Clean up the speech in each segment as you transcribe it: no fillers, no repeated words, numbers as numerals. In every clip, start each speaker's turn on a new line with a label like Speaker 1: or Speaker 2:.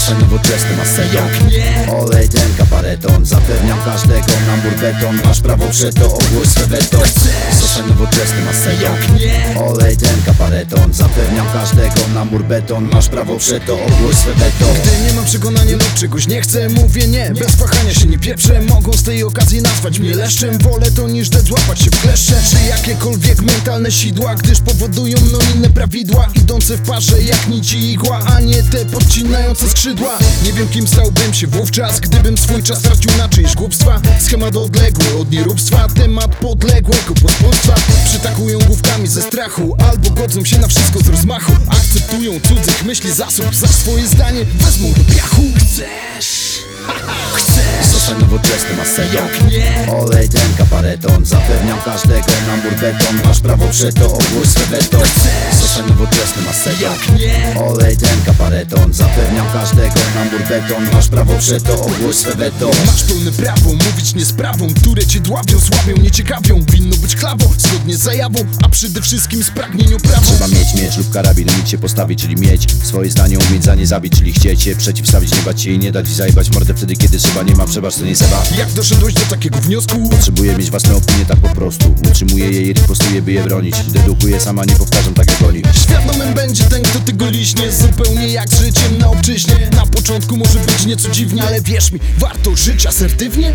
Speaker 1: Zostań nowoczesnym asetą. Olej ten kabareton, zapewniam każdego na mur beton. Masz prawo przed to, ogłoś swe weto. Zostań nowoczesnym asetą. Olej ten kabareton, zapewniam każdego na mur beton. Masz prawo przed to, ogłoś swe weto.
Speaker 2: Gdy nie mam przekonania lub czegoś nie chcę, mówię nie. Bez wahania się nie pieprzę, mogą z tej okazji nazwać mnie leszczem. Wolę to niż złapać się w kleszcze, czy jakiekolwiek mentalne sidła, gdyż powodują mną inne prawidła, idące w parze jak nici igła, a nie te podcinające skrzydła. Nie wiem kim stałbym się wówczas, gdybym swój czas stracił na czyjeś głupstwa. Schemat odległy od nieróbstwa, temat podległego pospólstwa. Przytakują główkami ze strachu, albo godzą się na wszystko z rozmachu. Akceptują cudzych myśli zasób, za swoje zdanie wezmą do piachu. Chcesz?
Speaker 1: Zostań nowoczesnym asetą. Olej ten kabareton, zapewniam każdego na mur beton. Masz prawo przed to, ogłoś swe weto. Zostań nowoczesnym asetą. Olej ten kabareton, zapewniam każdego na mur beton. Masz prawo przed to, ogłoś swe weto.
Speaker 2: Masz pełne prawo mówić nie sprawą, które cię dławią, słabią, nie ciekawią. Winno być klawą, zgodnie z zajawą, a przede wszystkim z pragnieniu prawą.
Speaker 1: Trzeba mieć miecz lub karabin, umieć się postawić, czyli mieć swoje zdanie, umieć za nie zabić, czyli chcieć się przeciwstawić, nie bać się i nie dać ci zajebać mordę wtedy, kiedy trzeba. Nie ma przebacz, to nie seba.
Speaker 2: Jak doszedłeś do takiego wniosku?
Speaker 1: Potrzebuję mieć własne opinie, tak po prostu. Utrzymuję je i ripostuję, by je bronić. Dedukuję sama, nie powtarzam tak jak oni.
Speaker 2: Świadomym będzie ten, kto tego liśnie, zupełnie jak z życiem na obczyźnie. Na początku może być nieco dziwnie, ale wierz mi, warto żyć asertywnie.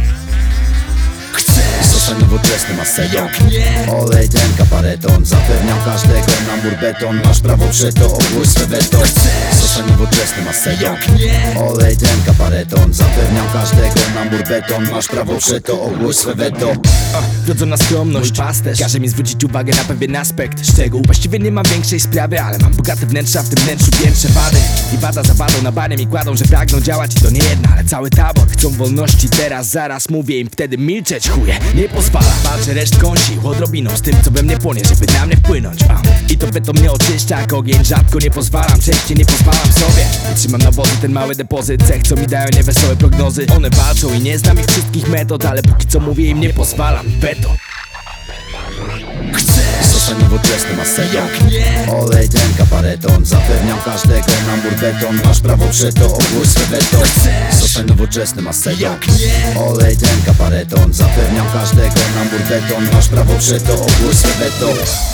Speaker 1: Zostań nowoczesnym asetą. Olej ten kabareton, zapewniam każdego na mur beton. Masz prawo przed to, ogłoś swe weto. Zostań nowoczesnym asetą. Olej ten kabareton, zapewniam każdego na mur beton. Masz prawo przed to, ogłoś swe weto.
Speaker 3: Wrodzona skromność, pasterz każe mi zwrócić uwagę na pewien aspekt szczegół. Właściwie nie mam większej sprawy, ale mam bogate wnętrza, w tym wnętrzu pierwsze wady. I wada za wadą na barem i kładą, że pragną działać. I to nie jedna, ale cały tabor. Chcą wolności teraz, zaraz mówię im wtedy milczeć, chuje. Nie pozwala, walczę reszt kąsi odrobiną z tym, co we mnie płonie, żeby na mnie wpłynąć. I to beton mnie oczyszcza jak ogień, rzadko nie pozwalam, częściej nie pozwalam sobie. I trzymam na wodzy ten mały depozyt cech, co mi dają niewesołe prognozy. One walczą i nie znam ich wszystkich metod, ale póki co mówię im nie pozwalam. Beton.
Speaker 1: Zostań nowoczesnym asetą. Olej ten kabareton, zapewniam każdego na mur beton. Masz prawo przed to, ogłoś swe weto. Zostań nowoczesnym asetą. Olej ten kabareton, zapewniam każdego na mur beton. Masz prawo przed to, ogłoś swe weto.